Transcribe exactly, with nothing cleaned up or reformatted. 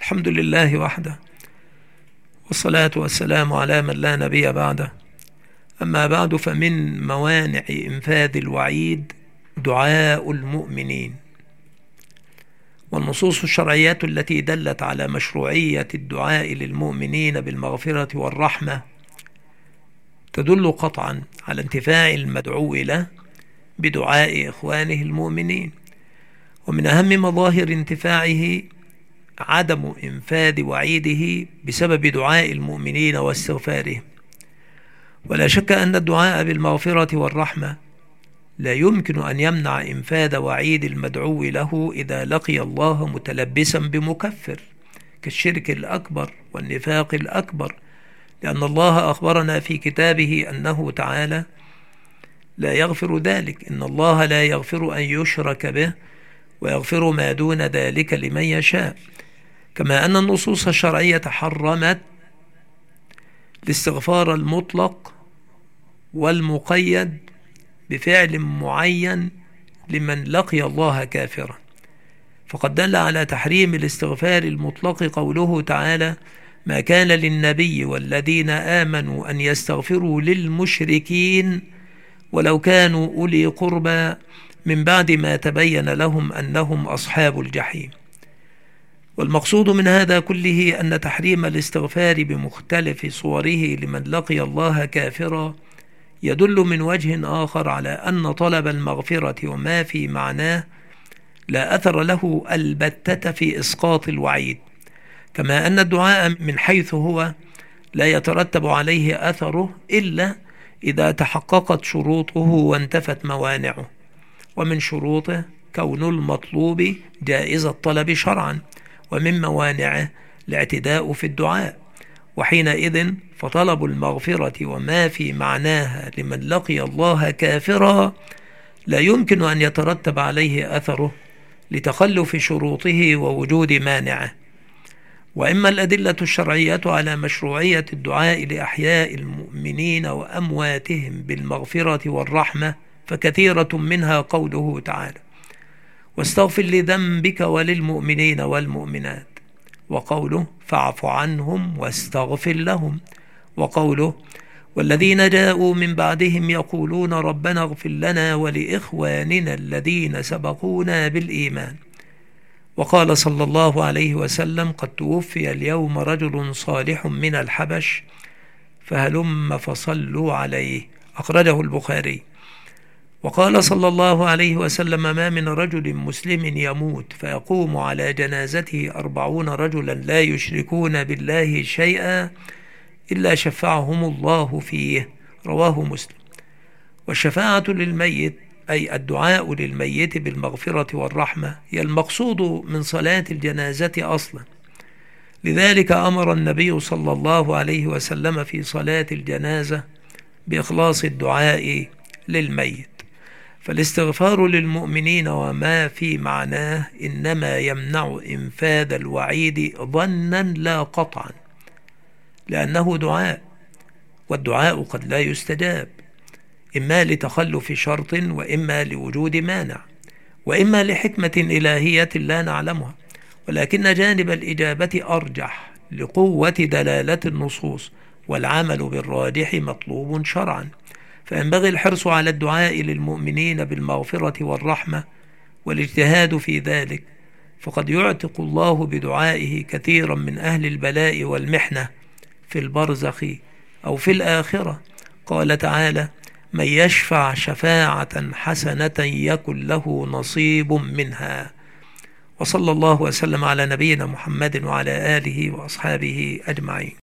الحمد لله وحده، والصلاة والسلام على من لا نبي بعده. أما بعد، فمن موانع إنفاذ الوعيد دعاء المؤمنين، والنصوص الشرعية التي دلت على مشروعية الدعاء للمؤمنين بالمغفرة والرحمة تدل قطعا على انتفاع المدعو له بدعاء إخوانه المؤمنين. ومن أهم مظاهر انتفاعه عدم إنفاذ وعيده بسبب دعاء المؤمنين واستغفارهم. ولا شك أن الدعاء بالمغفرة والرحمة لا يمكن أن يمنع إنفاذ وعيد المدعو له إذا لقي الله متلبسا بمكفر كالشرك الأكبر والنفاق الأكبر، لأن الله أخبرنا في كتابه أنه تعالى لا يغفر ذلك. إن الله لا يغفر أن يشرك به ويغفر ما دون ذلك لمن يشاء. كما أن النصوص الشرعية حرمت الاستغفار المطلق والمقيد بفعل معين لمن لقي الله كافرا، فقد دل على تحريم الاستغفار المطلق قوله تعالى: ما كان للنبي والذين آمنوا أن يستغفروا للمشركين ولو كانوا أولي قربى من بعد ما تبين لهم أنهم أصحاب الجحيم. والمقصود من هذا كله أن تحريم الاستغفار بمختلف صوره لمن لقي الله كافرا يدل من وجه آخر على أن طلب المغفرة وما في معناه لا أثر له البتة في إسقاط الوعيد، كما أن الدعاء من حيث هو لا يترتب عليه أثره إلا إذا تحققت شروطه وانتفت موانعه. ومن شروطه كون المطلوب جائز الطلب شرعا، ومن موانعه الاعتداء في الدعاء. وحينئذ فطلب المغفرة وما في معناها لمن لقي الله كافرا لا يمكن أن يترتب عليه أثره لتخلف شروطه ووجود مانعه. وإما الأدلة الشرعية على مشروعية الدعاء لأحياء المؤمنين وأمواتهم بالمغفرة والرحمة فكثيرة منها قوله تعالى: واستغفر لذنبك وللمؤمنين والمؤمنات، وقوله فاعف عنهم واستغفر لهم، وقوله والذين جاءوا من بعدهم يقولون ربنا اغفر لنا ولإخواننا الذين سبقونا بالإيمان. وقال صلى الله عليه وسلم: قد توفي اليوم رجل صالح من الحبش فهلم فصلوا عليه، أخرجه البخاري. وقال صلى الله عليه وسلم: ما من رجل مسلم يموت فيقوم على جنازته أربعون رجلا لا يشركون بالله شيئا إلا شفعهم الله فيه، رواه مسلم. والشفاعة للميت أي الدعاء للميت بالمغفرة والرحمة هي المقصود من صلاة الجنازة أصلا. لذلك أمر النبي صلى الله عليه وسلم في صلاة الجنازة بإخلاص الدعاء للميت. فالاستغفار للمؤمنين وما في معناه إنما يمنع إنفاذ الوعيد ظنا لا قطعا، لأنه دعاء، والدعاء قد لا يستجاب، إما لتخلف شرط، وإما لوجود مانع، وإما لحكمة إلهية لا نعلمها. ولكن جانب الإجابة أرجح لقوة دلالة النصوص، والعمل بالراجح مطلوب شرعا. فينبغي الحرص على الدعاء للمؤمنين بالمغفرة والرحمة والاجتهاد في ذلك، فقد يعتق الله بدعائه كثيرا من أهل البلاء والمحنة في البرزخ أو في الآخرة. قال تعالى: من يشفع شفاعة حسنة يكن له نصيب منها. وصلى الله وسلم على نبينا محمد وعلى آله وأصحابه أجمعين.